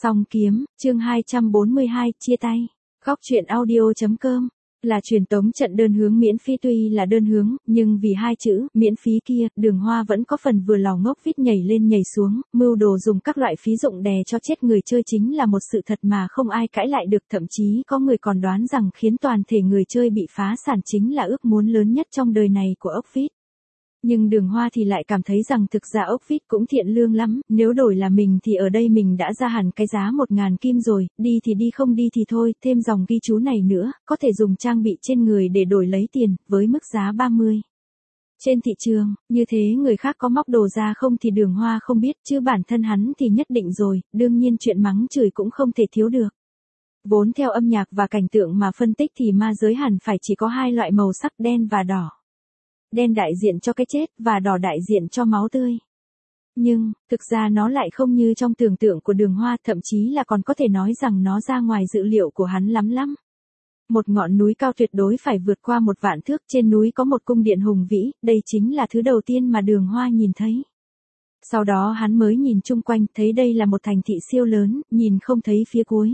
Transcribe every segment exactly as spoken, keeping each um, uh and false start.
Song kiếm, chương hai trăm bốn mươi hai, chia tay. Góc truyện audio.com là truyền tống trận đơn hướng miễn phí, tuy là đơn hướng, nhưng vì hai chữ miễn phí kia, Đường Hoa vẫn có phần vừa lòng ngốc vít nhảy lên nhảy xuống, mưu đồ dùng các loại phí dụng đè cho chết người chơi chính là một sự thật mà không ai cãi lại được, thậm chí có người còn đoán rằng khiến toàn thể người chơi bị phá sản chính là ước muốn lớn nhất trong đời này của ốc vít. Nhưng Đường Hoa thì lại cảm thấy rằng thực ra ốc vít cũng thiện lương lắm, nếu đổi là mình thì ở đây mình đã ra hẳn cái giá một ngàn kim rồi, đi thì đi không đi thì thôi, thêm dòng ghi chú này nữa, có thể dùng trang bị trên người để đổi lấy tiền, với mức giá ba mươi. Trên thị trường, như thế người khác có móc đồ ra không thì Đường Hoa không biết, chứ bản thân hắn thì nhất định rồi, đương nhiên chuyện mắng chửi cũng không thể thiếu được. Vốn theo âm nhạc và cảnh tượng mà phân tích thì ma giới hẳn phải chỉ có hai loại màu sắc đen và đỏ. Đen đại diện cho cái chết và đỏ đại diện cho máu tươi. Nhưng, thực ra nó lại không như trong tưởng tượng của Đường Hoa, thậm chí là còn có thể nói rằng nó ra ngoài dự liệu của hắn lắm lắm. Một ngọn núi cao tuyệt đối phải vượt qua một vạn thước, trên núi có một cung điện hùng vĩ, đây chính là thứ đầu tiên mà Đường Hoa nhìn thấy. Sau đó hắn mới nhìn chung quanh, thấy đây là một thành thị siêu lớn, nhìn không thấy phía cuối.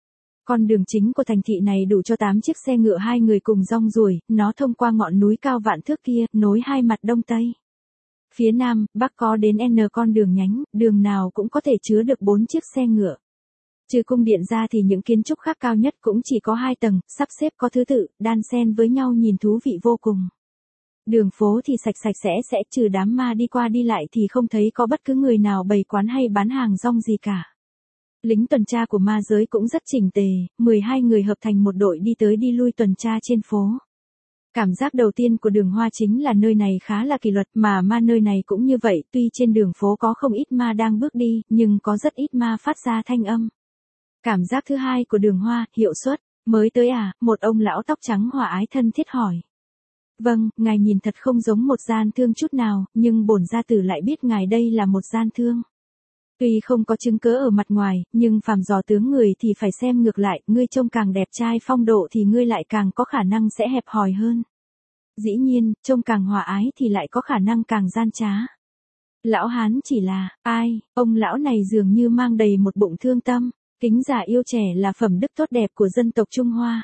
Con đường chính của thành thị này đủ cho tám chiếc xe ngựa hai người cùng rong ruổi, nó thông qua ngọn núi cao vạn thước kia, nối hai mặt đông tây. Phía nam, bắc có đến N con đường nhánh, đường nào cũng có thể chứa được bốn chiếc xe ngựa. Trừ cung điện ra thì những kiến trúc khác cao nhất cũng chỉ có hai tầng, sắp xếp có thứ tự, đan xen với nhau nhìn thú vị vô cùng. Đường phố thì sạch sạch sẽ sẽ, trừ đám ma đi qua đi lại thì không thấy có bất cứ người nào bày quán hay bán hàng rong gì cả. Lính tuần tra của ma giới cũng rất chỉnh tề, mười hai người hợp thành một đội đi tới đi lui tuần tra trên phố. Cảm giác đầu tiên của Đường Hoa chính là nơi này khá là kỷ luật, mà ma nơi này cũng như vậy, tuy trên đường phố có không ít ma đang bước đi, nhưng có rất ít ma phát ra thanh âm. Cảm giác thứ hai của Đường Hoa, hiệu suất. Mới tới à, một ông lão tóc trắng hòa ái thân thiết hỏi. Vâng, ngài nhìn thật không giống một gian thương chút nào, nhưng bổn gia tử lại biết ngài đây là một gian thương. Tuy không có chứng cớ ở mặt ngoài, nhưng phàm dò tướng người thì phải xem ngược lại, ngươi trông càng đẹp trai phong độ thì ngươi lại càng có khả năng sẽ hẹp hòi hơn. Dĩ nhiên, trông càng hòa ái thì lại có khả năng càng gian trá. Lão hán chỉ là, ai, ông lão này dường như mang đầy một bụng thương tâm, kính giả yêu trẻ là phẩm đức tốt đẹp của dân tộc Trung Hoa.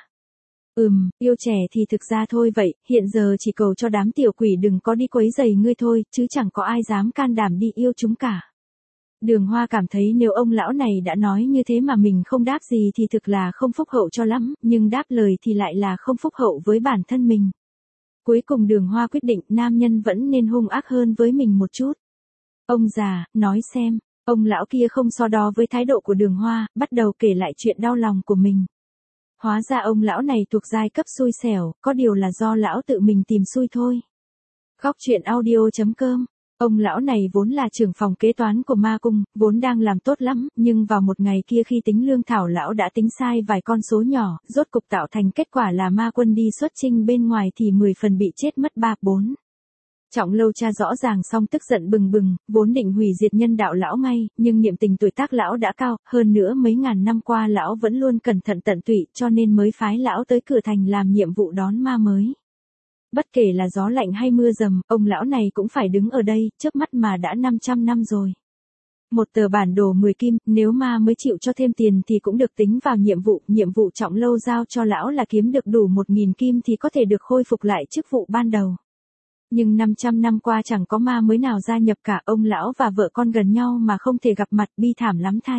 Ừm, yêu trẻ thì thực ra thôi vậy, hiện giờ chỉ cầu cho đám tiểu quỷ đừng có đi quấy rầy ngươi thôi, chứ chẳng có ai dám can đảm đi yêu chúng cả. Đường Hoa cảm thấy nếu ông lão này đã nói như thế mà mình không đáp gì thì thực là không phúc hậu cho lắm, nhưng đáp lời thì lại là không phúc hậu với bản thân mình. Cuối cùng Đường Hoa quyết định nam nhân vẫn nên hung ác hơn với mình một chút. Ông già, nói xem, ông lão kia không so đo với thái độ của Đường Hoa, bắt đầu kể lại chuyện đau lòng của mình. Hóa ra ông lão này thuộc giai cấp xui xẻo, có điều là do lão tự mình tìm xui thôi. Góc truyện audio.com Ông lão này vốn là trưởng phòng kế toán của ma cung, vốn đang làm tốt lắm, nhưng vào một ngày kia khi tính lương thảo lão đã tính sai vài con số nhỏ, rốt cục tạo thành kết quả là ma quân đi xuất chinh bên ngoài thì mười phần bị chết mất ba bốn. Trọng Lâu cha rõ ràng xong tức giận bừng bừng, vốn định hủy diệt nhân đạo lão ngay, nhưng niệm tình tuổi tác lão đã cao, hơn nữa mấy ngàn năm qua lão vẫn luôn cẩn thận tận tụy cho nên mới phái lão tới cửa thành làm nhiệm vụ đón ma mới. Bất kể là gió lạnh hay mưa dầm, ông lão này cũng phải đứng ở đây, chớp mắt mà đã năm trăm năm rồi. Một tờ bản đồ mười kim, nếu ma mới chịu cho thêm tiền thì cũng được tính vào nhiệm vụ, nhiệm vụ Trọng Lâu giao cho lão là kiếm được đủ một nghìn kim thì có thể được khôi phục lại chức vụ ban đầu. Nhưng năm trăm năm qua chẳng có ma mới nào gia nhập cả, ông lão và vợ con gần nhau mà không thể gặp mặt, bi thảm lắm thay.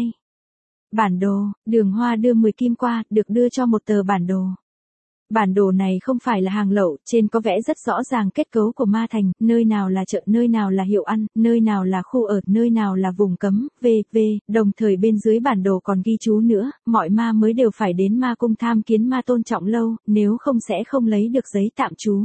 Bản đồ, Đường Hoa đưa mười kim qua, được đưa cho một tờ bản đồ. Bản đồ này không phải là hàng lậu, trên có vẽ rất rõ ràng kết cấu của ma thành, nơi nào là chợ, nơi nào là hiệu ăn, nơi nào là khu ở, nơi nào là vùng cấm, vân vân, đồng thời bên dưới bản đồ còn ghi chú nữa, mọi ma mới đều phải đến ma cung tham kiến ma tôn Trọng Lâu, nếu không sẽ không lấy được giấy tạm trú.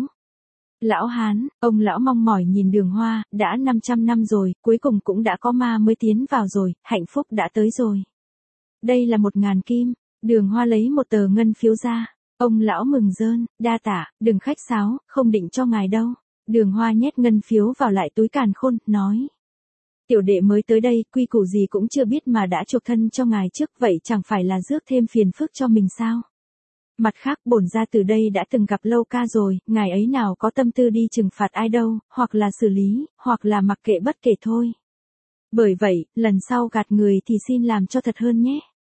Lão hán, ông lão mong mỏi nhìn Đường Hoa, đã năm trăm năm rồi, cuối cùng cũng đã có ma mới tiến vào rồi, hạnh phúc đã tới rồi. Đây là một ngàn kim, Đường Hoa lấy một tờ ngân phiếu ra. Ông lão mừng rơn, đa tạ, đừng khách sáo, không định cho ngài đâu. Đường Hoa nhét ngân phiếu vào lại túi càn khôn, nói. Tiểu đệ mới tới đây, quy củ gì cũng chưa biết mà đã chuộc thân cho ngài trước, vậy chẳng phải là rước thêm phiền phức cho mình sao? Mặt khác bổn gia từ đây đã từng gặp Lâu ca rồi, ngài ấy nào có tâm tư đi trừng phạt ai đâu, hoặc là xử lý, hoặc là mặc kệ bất kể thôi. Bởi vậy, lần sau gạt người thì xin làm cho thật hơn nhé.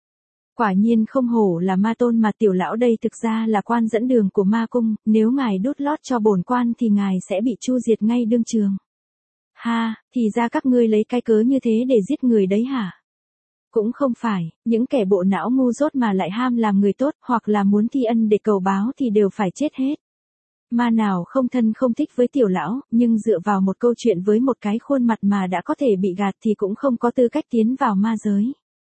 Quả nhiên không hổ là ma tôn mà tiểu lão đây thực ra là quan dẫn đường của ma cung, nếu ngài đút lót cho bổn quan thì ngài sẽ bị chu diệt ngay đương trường. Ha, thì ra các ngươi lấy cái cớ như thế để giết người đấy hả? Cũng không phải, những kẻ bộ não ngu dốt mà lại ham làm người tốt hoặc là muốn thi ân để cầu báo thì đều phải chết hết. Ma nào không thân không thích với tiểu lão, nhưng dựa vào một câu chuyện với một cái khuôn mặt mà đã có thể bị gạt thì cũng không có tư cách tiến vào ma giới.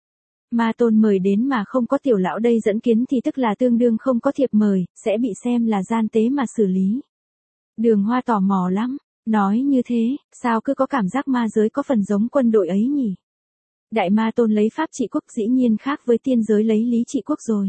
Ma tôn mời đến mà không có tiểu lão đây dẫn kiến thì tức là tương đương không có thiệp mời, sẽ bị xem là gian tế mà xử lý. Đường Hoa tò mò lắm, nói như thế, sao cứ có cảm giác ma giới có phần giống quân đội ấy nhỉ? Đại ma tôn lấy pháp trị quốc dĩ nhiên khác với tiên giới lấy lý trị quốc rồi.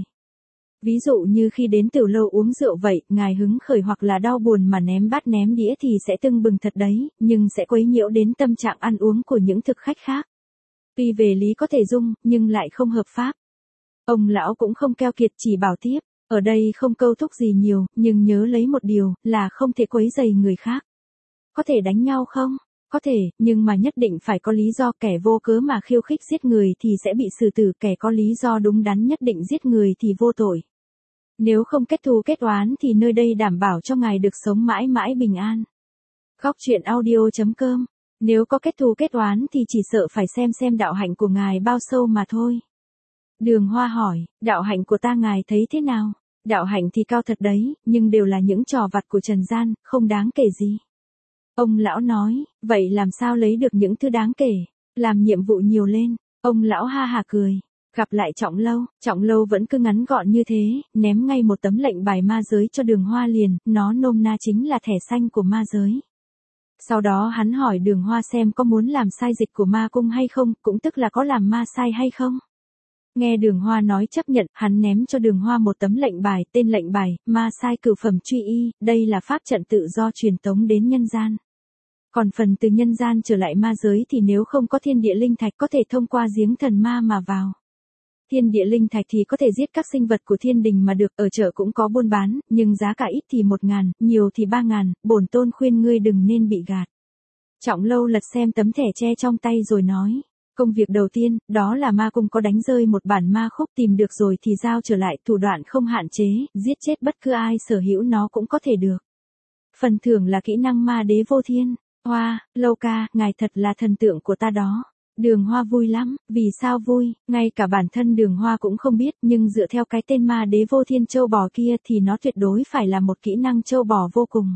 Ví dụ như khi đến tiểu lâu uống rượu vậy, ngài hứng khởi hoặc là đau buồn mà ném bát ném đĩa thì sẽ tưng bừng thật đấy, nhưng sẽ quấy nhiễu đến tâm trạng ăn uống của những thực khách khác. Tuy về lý có thể dung, nhưng lại không hợp pháp. Ông lão cũng không keo kiệt chỉ bảo tiếp, ở đây không câu thúc gì nhiều, nhưng nhớ lấy một điều, là không thể quấy rầy người khác. Có thể đánh nhau không? Có thể, nhưng mà nhất định phải có lý do, kẻ vô cớ mà khiêu khích giết người thì sẽ bị xử tử, kẻ có lý do đúng đắn nhất định giết người thì vô tội. Nếu không kết thù kết oán thì nơi đây đảm bảo cho ngài được sống mãi mãi bình an. Góc truyện audio chấm com. Nếu có kết thù kết oán thì chỉ sợ phải xem xem đạo hạnh của ngài bao sâu mà thôi. Đường Hoa hỏi, đạo hạnh của ta ngài thấy thế nào? Đạo hạnh thì cao thật đấy, nhưng đều là những trò vặt của trần gian, không đáng kể gì. Ông lão nói, vậy làm sao lấy được những thứ đáng kể? Làm nhiệm vụ nhiều lên. Ông lão ha hà cười. Gặp lại Trọng Lâu, Trọng Lâu vẫn cứ ngắn gọn như thế, ném ngay một tấm lệnh bài ma giới cho Đường Hoa liền, nó nôm na chính là thẻ xanh của ma giới. Sau đó hắn hỏi Đường Hoa xem có muốn làm sai dịch của ma cung hay không, cũng tức là có làm ma sai hay không. Nghe Đường Hoa nói chấp nhận, hắn ném cho Đường Hoa một tấm lệnh bài, tên lệnh bài, ma sai cửu phẩm truy y, đây là pháp trận tự do truyền tống đến nhân gian. Còn phần từ nhân gian trở lại ma giới thì nếu không có thiên địa linh thạch có thể thông qua giếng thần ma mà vào. Thiên địa linh thạch thì có thể giết các sinh vật của thiên đình mà được, ở chợ cũng có buôn bán, nhưng giá cả ít thì một ngàn, nhiều thì ba ngàn, bổn tôn khuyên ngươi đừng nên bị gạt. Trọng Lâu lật xem tấm thẻ tre trong tay rồi nói, công việc đầu tiên, đó là ma cung có đánh rơi một bản ma khúc, tìm được rồi thì giao trở lại, thủ đoạn không hạn chế, giết chết bất cứ ai sở hữu nó cũng có thể được. Phần thưởng là kỹ năng ma đế vô thiên. Hoa, Lâu ca, ngài thật là thần tượng của ta đó. Đường Hoa vui lắm, vì sao vui, ngay cả bản thân Đường Hoa cũng không biết, nhưng dựa theo cái tên ma đế vô thiên châu bò kia thì nó tuyệt đối phải là một kỹ năng châu bò vô cùng.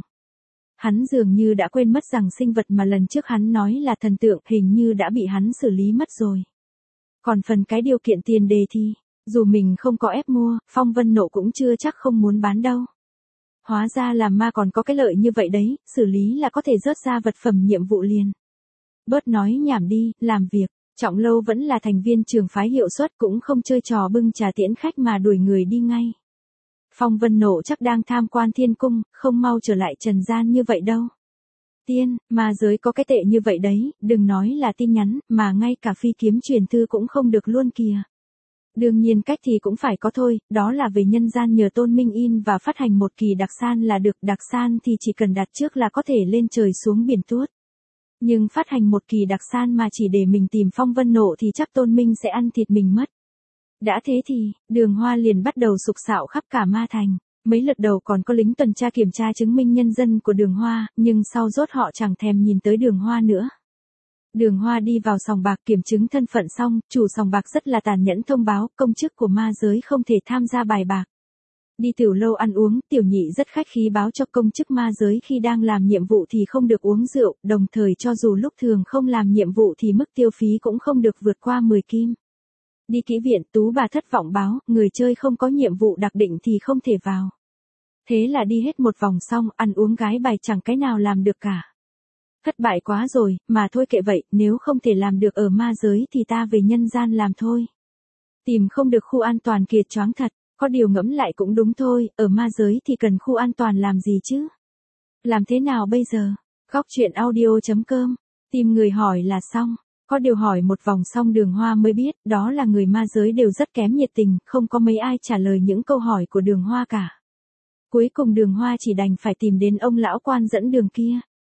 Hắn dường như đã quên mất rằng sinh vật mà lần trước hắn nói là thần tượng hình như đã bị hắn xử lý mất rồi. Còn phần cái điều kiện tiền đề thì, dù mình không có ép mua, Phong Vân Nộ cũng chưa chắc không muốn bán đâu. Hóa ra làm ma còn có cái lợi như vậy đấy, xử lý là có thể rớt ra vật phẩm nhiệm vụ liền. Bớt nói nhảm đi, làm việc. Trọng Lâu vẫn là thành viên trường phái hiệu suất, cũng không chơi trò bưng trà tiễn khách mà đuổi người đi ngay. Phong Vân Nộ chắc đang tham quan thiên cung, không mau trở lại trần gian như vậy đâu. Tiên, ma giới có cái tệ như vậy đấy, đừng nói là tin nhắn, mà ngay cả phi kiếm truyền thư cũng không được luôn kìa. Đương nhiên cách thì cũng phải có thôi, đó là về nhân gian nhờ Tôn Minh in và phát hành một kỳ đặc san là được, đặc san thì chỉ cần đặt trước là có thể lên trời xuống biển tuốt. Nhưng phát hành một kỳ đặc san mà chỉ để mình tìm Phong Vân Nộ thì chắc Tôn Minh sẽ ăn thịt mình mất. Đã thế thì, Đường Hoa liền bắt đầu sục sạo khắp cả ma thành. Mấy lượt đầu còn có lính tuần tra kiểm tra chứng minh nhân dân của Đường Hoa, nhưng sau rốt họ chẳng thèm nhìn tới Đường Hoa nữa. Đường Hoa đi vào sòng bạc kiểm chứng thân phận xong, chủ sòng bạc rất là tàn nhẫn thông báo công chức của ma giới không thể tham gia bài bạc. Đi tiểu lâu ăn uống, tiểu nhị rất khách khí báo cho công chức ma giới khi đang làm nhiệm vụ thì không được uống rượu, đồng thời cho dù lúc thường không làm nhiệm vụ thì mức tiêu phí cũng không được vượt qua mười kim. Đi kỹ viện, Tú bà thất vọng báo, người chơi không có nhiệm vụ đặc định thì không thể vào. Thế là đi hết một vòng xong, ăn uống gái bài chẳng cái nào làm được cả. Thất bại quá rồi, mà thôi kệ vậy, nếu không thể làm được ở ma giới thì ta về nhân gian làm thôi. Tìm không được khu an toàn kiệt choáng thật, có điều ngẫm lại cũng đúng thôi, ở ma giới thì cần khu an toàn làm gì chứ? Làm thế nào bây giờ? Góc truyện audio chấm com, tìm người hỏi là xong. Có điều hỏi một vòng xong Đường Hoa mới biết, đó là người ma giới đều rất kém nhiệt tình, không có mấy ai trả lời những câu hỏi của Đường Hoa cả. Cuối cùng Đường Hoa chỉ đành phải tìm đến ông lão quan dẫn đường kia.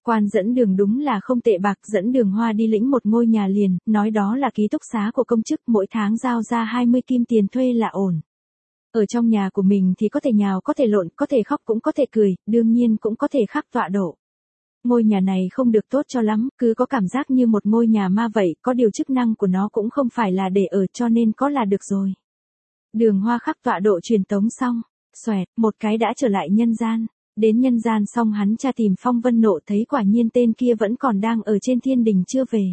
Quan dẫn đường đúng là không tệ bạc, dẫn đường Hoa đi lĩnh một ngôi nhà liền, nói đó là ký túc xá của công chức, mỗi tháng giao ra hai mươi kim tiền thuê là ổn. Ở trong nhà của mình thì có thể nhào, có thể lộn, có thể khóc cũng có thể cười, đương nhiên cũng có thể khắc tọa độ. Ngôi nhà này không được tốt cho lắm, cứ có cảm giác như một ngôi nhà ma vậy, có điều chức năng của nó cũng không phải là để ở cho nên có là được rồi. Đường Hoa khắc tọa độ truyền tống xong, xoẹt, một cái đã trở lại nhân gian. Đến nhân gian xong hắn tra tìm Phong Vân Nộ thấy quả nhiên tên kia vẫn còn đang ở trên thiên đình chưa về.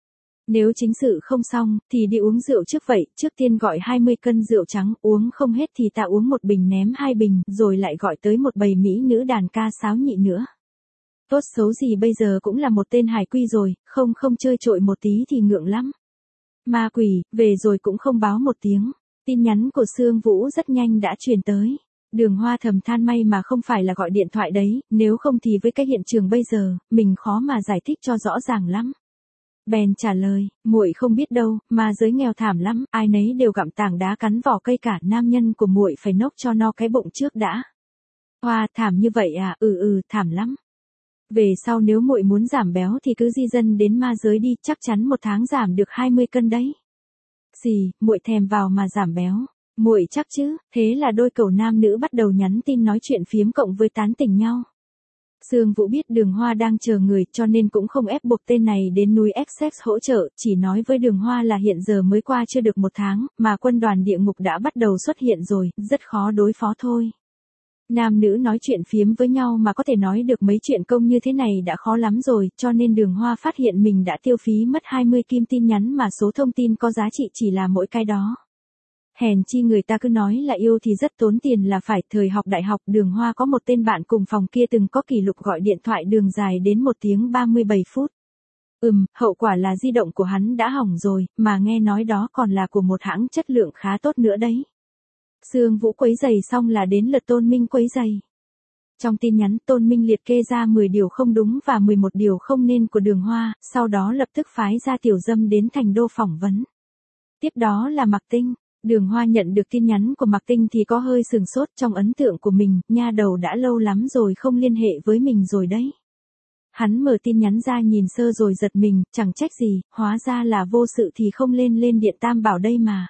Nếu chính sự không xong, thì đi uống rượu trước vậy, trước tiên gọi hai mươi cân rượu trắng, uống không hết thì ta uống một bình ném hai bình, rồi lại gọi tới một bầy mỹ nữ đàn ca sáo nhị nữa. Tốt xấu gì bây giờ cũng là một tên hải quy rồi, không không chơi trội một tí thì ngượng lắm. Ma quỷ, về rồi cũng không báo một tiếng. Tin nhắn của Sương Vũ rất nhanh đã truyền tới. Đường Hoa thầm than may mà không phải là gọi điện thoại đấy, nếu không thì với cái hiện trường bây giờ, mình khó mà giải thích cho rõ ràng lắm. Bèn trả lời, muội không biết đâu, mà giới nghèo thảm lắm, ai nấy đều gặm tảng đá cắn vỏ cây cả, nam nhân của muội phải nốc cho no cái bụng trước đã. Hoa, thảm như vậy à, ừ ừ, thảm lắm. Về sau nếu muội muốn giảm béo thì cứ di dân đến ma giới đi, chắc chắn một tháng giảm được hai mươi cân đấy. Gì, muội thèm vào mà giảm béo. Muội chắc chứ, thế là đôi cậu nam nữ bắt đầu nhắn tin nói chuyện phiếm cộng với tán tỉnh nhau. Sương Vũ biết Đường Hoa đang chờ người cho nên cũng không ép buộc tên này đến núi Essex hỗ trợ, chỉ nói với Đường Hoa là hiện giờ mới qua chưa được một tháng, mà quân đoàn địa ngục đã bắt đầu xuất hiện rồi, rất khó đối phó thôi. Nam nữ nói chuyện phiếm với nhau mà có thể nói được mấy chuyện công như thế này đã khó lắm rồi, cho nên Đường Hoa phát hiện mình đã tiêu phí mất hai mươi kim tin nhắn mà số thông tin có giá trị chỉ là mỗi cái đó. Hèn chi người ta cứ nói là yêu thì rất tốn tiền là phải, thời học đại học Đường Hoa có một tên bạn cùng phòng kia từng có kỷ lục gọi điện thoại đường dài đến một tiếng ba mươi bảy phút. Ừm, hậu quả là di động của hắn đã hỏng rồi, mà nghe nói đó còn là của một hãng chất lượng khá tốt nữa đấy. Sương Vũ quấy giày xong là đến lượt Tôn Minh quấy giày. Trong tin nhắn Tôn Minh liệt kê ra mười điều không đúng và mười một điều không nên của Đường Hoa, sau đó lập tức phái ra tiểu dâm đến thành đô phỏng vấn. Tiếp đó là Mạc Tinh. Đường Hoa nhận được tin nhắn của Mạc Tinh thì có hơi sừng sốt, trong ấn tượng của mình, nha đầu đã lâu lắm rồi không liên hệ với mình rồi đấy. Hắn mở tin nhắn ra nhìn sơ rồi giật mình, chẳng trách gì, hóa ra là vô sự thì không lên lên điện Tam Bảo đây mà.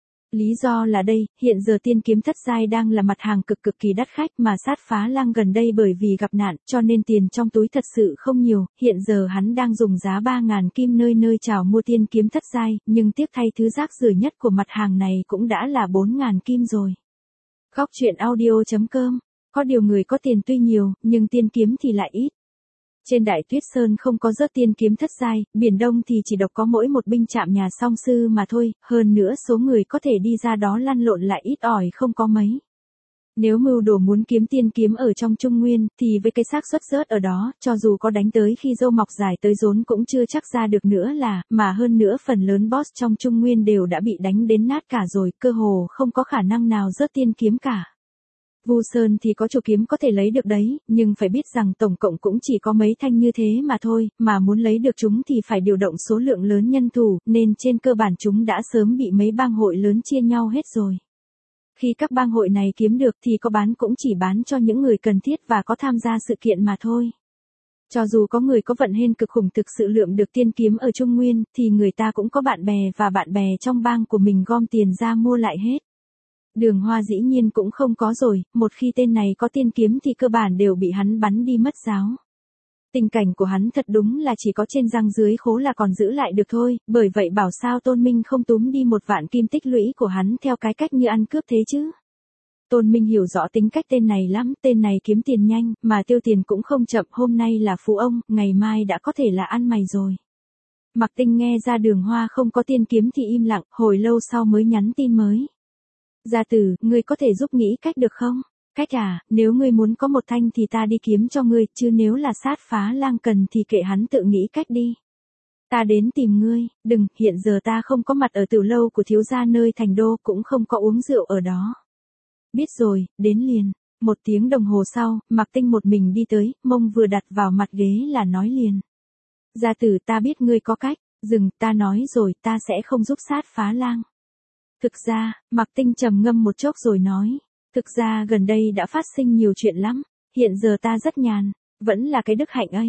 Lý do là đây, hiện giờ tiên kiếm thất giai đang là mặt hàng cực cực kỳ đắt khách mà Sát Phá Lang gần đây bởi vì gặp nạn cho nên tiền trong túi thật sự không nhiều, hiện giờ hắn đang dùng giá ba ngàn kim nơi nơi chào mua tiên kiếm thất giai, nhưng tiếc thay thứ rác rưởi nhất của mặt hàng này cũng đã là bốn ngàn kim rồi. Góc truyện audio chấm com, có điều người có tiền tuy nhiều, nhưng tiên kiếm thì lại ít. Trên Đại Tuyết Sơn không có rớt tiên kiếm thất giai, Biển Đông thì chỉ độc có mỗi một binh trạm nhà song sư mà thôi, hơn nữa số người có thể đi ra đó lăn lộn lại ít ỏi không có mấy. Nếu mưu đồ muốn kiếm tiên kiếm ở trong Trung Nguyên, thì với cái xác suất rớt ở đó, cho dù có đánh tới khi râu mọc dài tới rốn cũng chưa chắc ra được nữa là, mà hơn nữa phần lớn boss trong Trung Nguyên đều đã bị đánh đến nát cả rồi, cơ hồ không có khả năng nào rớt tiên kiếm cả. Vu Sơn thì có chủ kiếm có thể lấy được đấy, nhưng phải biết rằng tổng cộng cũng chỉ có mấy thanh như thế mà thôi, mà muốn lấy được chúng thì phải điều động số lượng lớn nhân thủ, nên trên cơ bản chúng đã sớm bị mấy bang hội lớn chia nhau hết rồi. Khi các bang hội này kiếm được thì có bán cũng chỉ bán cho những người cần thiết và có tham gia sự kiện mà thôi. Cho dù có người có vận hên cực khủng thực sự lượm được tiên kiếm ở Trung Nguyên, thì người ta cũng có bạn bè và bạn bè trong bang của mình gom tiền ra mua lại hết. Đường Hoa dĩ nhiên cũng không có rồi, một khi tên này có tiên kiếm thì cơ bản đều bị hắn bắn đi mất giáo. Tình cảnh của hắn thật đúng là chỉ có trên răng dưới khố là còn giữ lại được thôi, bởi vậy bảo sao Tôn Minh không túm đi một vạn kim tích lũy của hắn theo cái cách như ăn cướp thế chứ. Tôn Minh hiểu rõ tính cách tên này lắm, tên này kiếm tiền nhanh, mà tiêu tiền cũng không chậm, hôm nay là phú ông, ngày mai đã có thể là ăn mày rồi. Mạc Tinh nghe ra Đường Hoa không có tiên kiếm thì im lặng, hồi lâu sau mới nhắn tin mới. Gia tử, ngươi có thể giúp nghĩ cách được không? Cách à, nếu ngươi muốn có một thanh thì ta đi kiếm cho ngươi, chứ nếu là Sát Phá Lang cần thì kệ hắn tự nghĩ cách đi. Ta đến tìm ngươi, đừng, hiện giờ ta không có mặt ở tiểu lâu của thiếu gia nơi thành đô, cũng không có uống rượu ở đó. Biết rồi, đến liền. Một tiếng đồng hồ sau, Mạc Tinh một mình đi tới, mông vừa đặt vào mặt ghế là nói liền. Gia tử, ta biết ngươi có cách, dừng, ta nói rồi, ta sẽ không giúp Sát Phá Lang. Thực ra, Mạc Tinh trầm ngâm một chốc rồi nói, thực ra gần đây đã phát sinh nhiều chuyện lắm, hiện giờ ta rất nhàn, vẫn là cái đức hạnh ấy.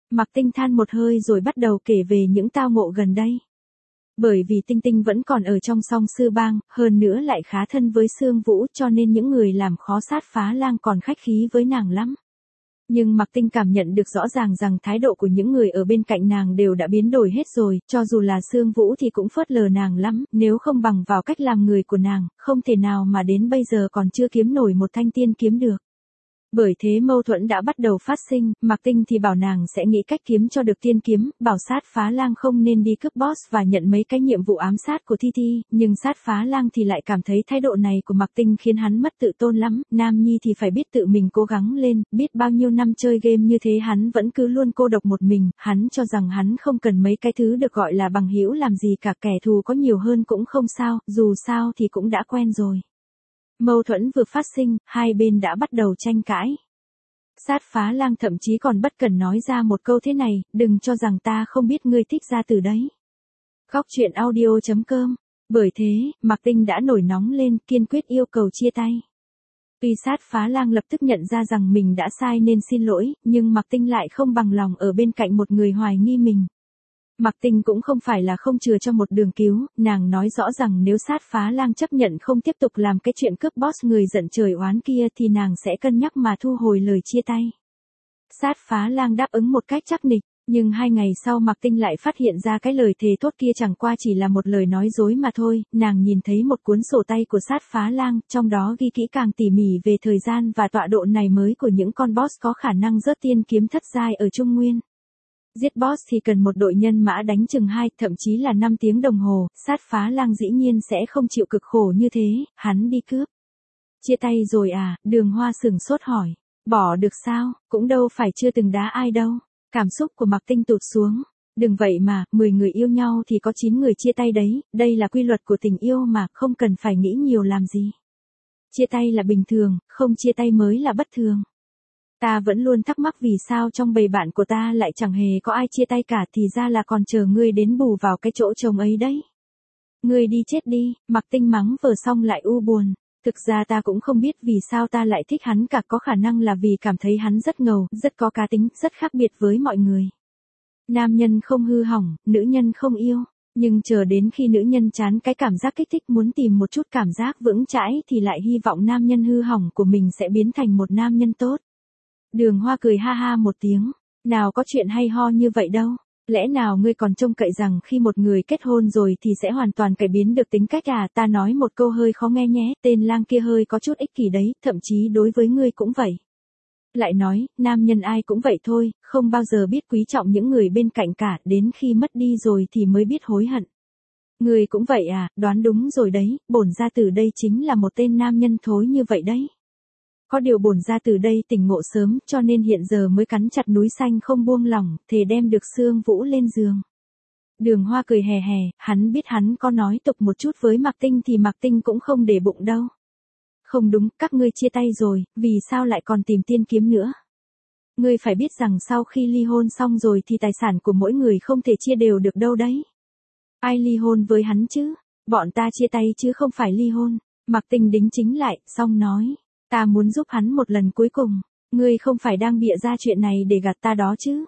Mạc Tinh than một hơi rồi bắt đầu kể về những tao ngộ gần đây. Bởi vì Tinh Tinh vẫn còn ở trong Song Sư Bang, hơn nữa lại khá thân với Sương Vũ cho nên những người làm khó Sát Phá Lang còn khách khí với nàng lắm. Nhưng Mạc Tinh cảm nhận được rõ ràng rằng thái độ của những người ở bên cạnh nàng đều đã biến đổi hết rồi, cho dù là Sương Vũ thì cũng phớt lờ nàng lắm, nếu không bằng vào cách làm người của nàng, không thể nào mà đến bây giờ còn chưa kiếm nổi một thanh tiên kiếm được. Bởi thế mâu thuẫn đã bắt đầu phát sinh, Mạc Tinh thì bảo nàng sẽ nghĩ cách kiếm cho được tiên kiếm, bảo Sát Phá Lang không nên đi cướp boss và nhận mấy cái nhiệm vụ ám sát của Thi Thi, nhưng Sát Phá Lang thì lại cảm thấy thái độ này của Mạc Tinh khiến hắn mất tự tôn lắm, nam nhi thì phải biết tự mình cố gắng lên, biết bao nhiêu năm chơi game như thế hắn vẫn cứ luôn cô độc một mình, hắn cho rằng hắn không cần mấy cái thứ được gọi là bằng hữu làm gì cả, kẻ thù có nhiều hơn cũng không sao, dù sao thì cũng đã quen rồi. Mâu thuẫn vừa phát sinh, hai bên đã bắt đầu tranh cãi. Sát Phá Lang thậm chí còn bất cần nói ra một câu thế này, đừng cho rằng ta không biết ngươi thích ra từ đấy. Góc truyện audio chấm com. Bởi thế, Mạc Tinh đã nổi nóng lên, kiên quyết yêu cầu chia tay. Tuy Sát Phá Lang lập tức nhận ra rằng mình đã sai nên xin lỗi, nhưng Mạc Tinh lại không bằng lòng ở bên cạnh một người hoài nghi mình. Mạc Tinh cũng không phải là không chừa cho một đường cứu, nàng nói rõ rằng nếu Sát Phá Lang chấp nhận không tiếp tục làm cái chuyện cướp boss người giận trời oán kia thì nàng sẽ cân nhắc mà thu hồi lời chia tay. Sát Phá Lang đáp ứng một cách chắc nịch, nhưng hai ngày sau Mạc Tinh lại phát hiện ra cái lời thề thốt kia chẳng qua chỉ là một lời nói dối mà thôi, nàng nhìn thấy một cuốn sổ tay của Sát Phá Lang, trong đó ghi kỹ càng tỉ mỉ về thời gian và tọa độ này mới của những con boss có khả năng rớt tiên kiếm thất giai ở Trung Nguyên. Giết boss thì cần một đội nhân mã đánh chừng hai, thậm chí là năm tiếng đồng hồ, Sát Phá Lang dĩ nhiên sẽ không chịu cực khổ như thế, hắn đi cướp. Chia tay rồi à, Đường Hoa sửng sốt hỏi, bỏ được sao, cũng đâu phải chưa từng đá ai đâu. Cảm xúc của Mạc Tinh tụt xuống, đừng vậy mà, mười người yêu nhau thì có chín người chia tay đấy, đây là quy luật của tình yêu mà, không cần phải nghĩ nhiều làm gì. Chia tay là bình thường, không chia tay mới là bất thường. Ta vẫn luôn thắc mắc vì sao trong bầy bạn của ta lại chẳng hề có ai chia tay cả, thì ra là còn chờ ngươi đến bù vào cái chỗ chồng ấy đấy. Ngươi đi chết đi, Mạc Tinh mắng vừa xong lại u buồn. Thực ra ta cũng không biết vì sao ta lại thích hắn cả, có khả năng là vì cảm thấy hắn rất ngầu, rất có cá tính, rất khác biệt với mọi người. Nam nhân không hư hỏng, nữ nhân không yêu. Nhưng chờ đến khi nữ nhân chán cái cảm giác kích thích muốn tìm một chút cảm giác vững chãi thì lại hy vọng nam nhân hư hỏng của mình sẽ biến thành một nam nhân tốt. Đường Hoa cười ha ha một tiếng, nào có chuyện hay ho như vậy đâu, lẽ nào ngươi còn trông cậy rằng khi một người kết hôn rồi thì sẽ hoàn toàn cải biến được tính cách à, ta nói một câu hơi khó nghe nhé, tên lang kia hơi có chút ích kỷ đấy, thậm chí đối với ngươi cũng vậy. Lại nói, nam nhân ai cũng vậy thôi, không bao giờ biết quý trọng những người bên cạnh cả, đến khi mất đi rồi thì mới biết hối hận. Ngươi cũng vậy à, đoán đúng rồi đấy, bổn gia tử đây chính là một tên nam nhân thối như vậy đấy. Có điều bổn gia tử đây tỉnh ngộ sớm cho nên hiện giờ mới cắn chặt núi xanh không buông lỏng, thề đem được Sương Vũ lên giường. Đường Hoa cười hè hè, hắn biết hắn có nói tục một chút với Mạc Tinh thì Mạc Tinh cũng không để bụng đâu. Không đúng, các ngươi chia tay rồi, vì sao lại còn tìm tiên kiếm nữa? Ngươi phải biết rằng sau khi ly hôn xong rồi thì tài sản của mỗi người không thể chia đều được đâu đấy. Ai ly hôn với hắn chứ? Bọn ta chia tay chứ không phải ly hôn. Mạc Tinh đính chính lại, xong nói. Ta muốn giúp hắn một lần cuối cùng, ngươi không phải đang bịa ra chuyện này để gạt ta đó chứ?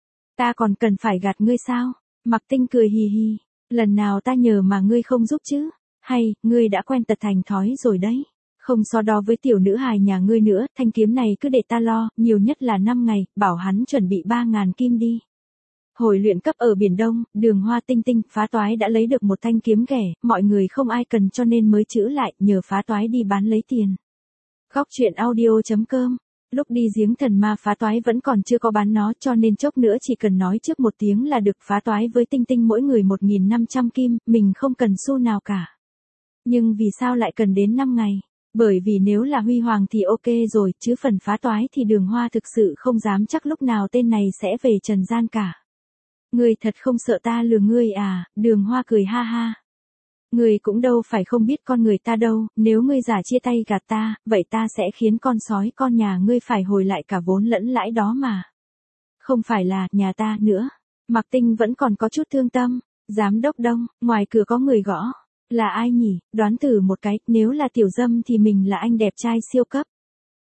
Ta còn cần phải gạt ngươi sao? Mạc Tinh cười hì hì, lần nào ta nhờ mà ngươi không giúp chứ? Hay, ngươi đã quen tật thành thói rồi đấy. Không so đo với tiểu nữ hài nhà ngươi nữa, thanh kiếm này cứ để ta lo, nhiều nhất là năm ngày, bảo hắn chuẩn bị ba ngàn kim đi. Hồi luyện cấp ở Biển Đông, Đường Hoa Tinh Tinh, phá toái đã lấy được một thanh kiếm ghẻ, mọi người không ai cần cho nên mới trữ lại, nhờ phá toái đi bán lấy tiền. Góc truyện audio chấm com. Lúc đi giếng thần ma phá toái vẫn còn chưa có bán nó cho nên chốc nữa chỉ cần nói trước một tiếng là được, phá toái với Tinh Tinh mỗi người một nghìn năm trăm kim, mình không cần xu nào cả. Nhưng vì sao lại cần đến năm ngày? Bởi vì nếu là Huy Hoàng thì ok rồi, chứ phần phá toái thì Đường Hoa thực sự không dám chắc lúc nào tên này sẽ về trần gian cả. Ngươi thật không sợ ta lừa ngươi à? Đường Hoa cười ha ha. Ngươi cũng đâu phải không biết con người ta đâu, nếu ngươi giả chia tay gạt ta, vậy ta sẽ khiến con sói con nhà ngươi phải hồi lại cả vốn lẫn lãi đó mà. Không phải là, nhà ta nữa. Mạc Tinh vẫn còn có chút thương tâm. Giám đốc Đông, ngoài cửa có người gõ. Là ai nhỉ, đoán thử một cái, nếu là Tiểu Dâm thì mình là anh đẹp trai siêu cấp.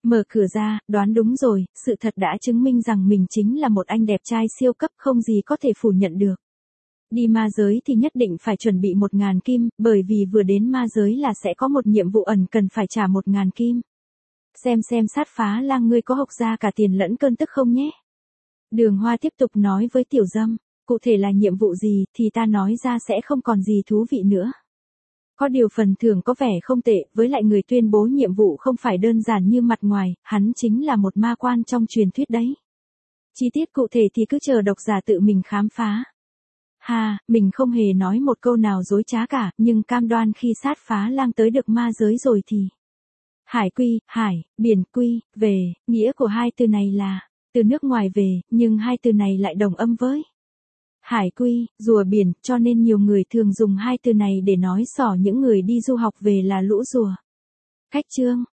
Mở cửa ra, đoán đúng rồi, sự thật đã chứng minh rằng mình chính là một anh đẹp trai siêu cấp không gì có thể phủ nhận được. Đi ma giới thì nhất định phải chuẩn bị một ngàn kim, bởi vì vừa đến ma giới là sẽ có một nhiệm vụ ẩn cần phải trả một ngàn kim. Xem xem sát phá lang ngươi có hộc ra cả tiền lẫn cơn tức không nhé. Đường Hoa tiếp tục nói với Tiểu Dâm, cụ thể là nhiệm vụ gì thì ta nói ra sẽ không còn gì thú vị nữa. Có điều phần thưởng có vẻ không tệ, với lại người tuyên bố nhiệm vụ không phải đơn giản như mặt ngoài, hắn chính là một ma quan trong truyền thuyết đấy. Chi tiết cụ thể thì cứ chờ độc giả tự mình khám phá. Ha, mình không hề nói một câu nào dối trá cả, nhưng cam đoan khi sát phá lang tới được ma giới rồi thì... Hải quy, hải, biển quy, về, nghĩa của hai từ này là từ nước ngoài về, nhưng hai từ này lại đồng âm với hải quy, rùa biển, cho nên nhiều người thường dùng hai từ này để nói xỏ những người đi du học về là lũ rùa. Khách chương